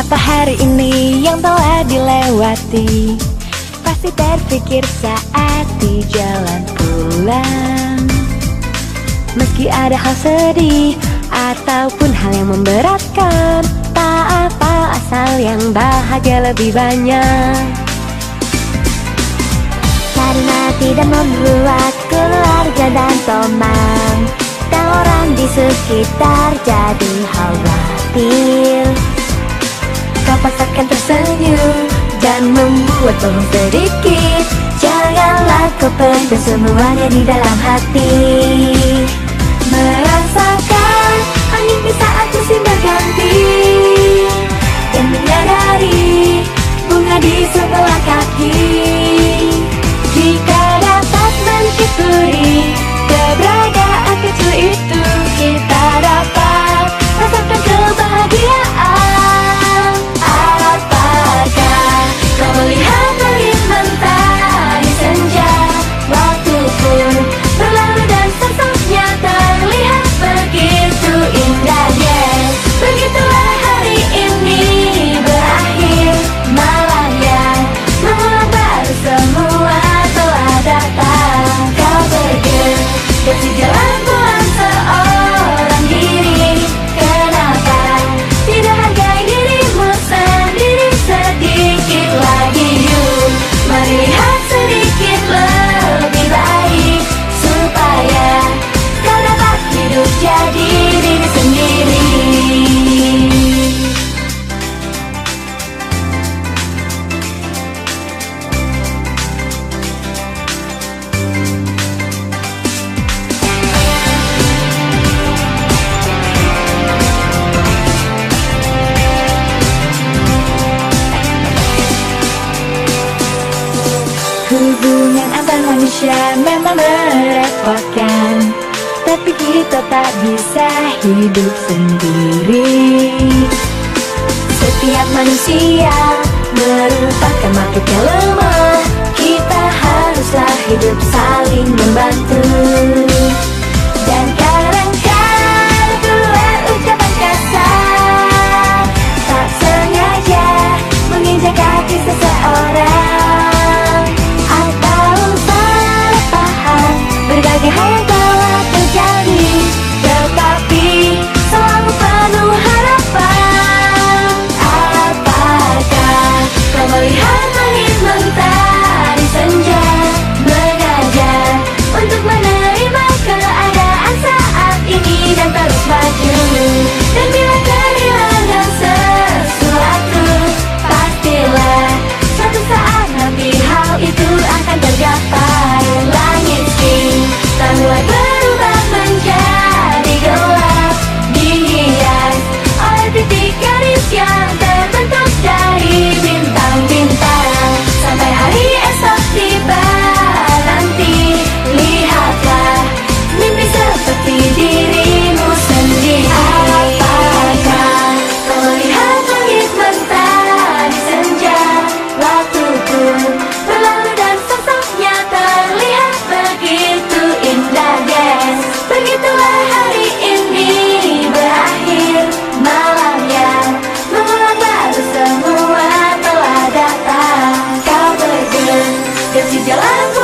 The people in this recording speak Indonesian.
Apa hari ini yang telah dilewati? Pasti terpikir saat di jalan pulang. Meski ada hal sedih ataupun hal yang memberatkan, tak apa asal yang bahagia lebih banyak. Karena tidak membuat keluarga dan teman dan orang di sekitar jadi khawatir. Kau paksakan tersenyum dan membuat bohong sedikit. Janganlah kau pendam semuanya di dalam hati. Merasakan angin di saat musim berganti, dan menyadari bunga di sebelah kaki. Jika dapat mencuri keberadaan kecil itu, kita dapat rasakan kebahagiaan. Apakah kau melihat langit mentari senja? Waktu pun berlalu dan sosoknya terlihat begitu indah. Yes, begitulah hari ini berakhir. Malam yang mengulang baru semua telah datang. Kau bergegas di jalan pulang seorang diri. Kenapa tidak hargai dirimu sendiri sedikit lagi? Yuk, mari lihat sedikit lebih baik, supaya kau dapat hidup jadi diri sendiri. Hubungan antar manusia memang merepotkan, tapi kita tak bisa hidup sendiri. Setiap manusia merupakan makhluk yang lemah. Kita haruslah hidup saling membantu. Dan kadang-kadang keluar ucapan kasar, tak sengaja menginjak kaki seseorang, atau salah paham berbagai hal yang telah terjadi. Tetapi selalu penuh harapan. Apakah kau melihat langit mentari senja mengajar untuk menerima keadaan saat ini dan terus maju? Dan bila kehilangan sesuatu, pastilah suatu saat nanti hal itu akan tergapai. Langit kita mulai berubah menjadi gelap, dihias oleh titik garis yang terbentuk dari bintang-bintang. Sampai hari esok tiba nanti, lihatlah mimpi seperti dirimu sendiri. Apakah kau melihat langit mentari senja? Waktu pun berlalu dan sosoknya terlihat begitu indah. Yes, begitulah hari ini berakhir. Malam yang mengulang baru semua telah datang. Kau bergegas di jalan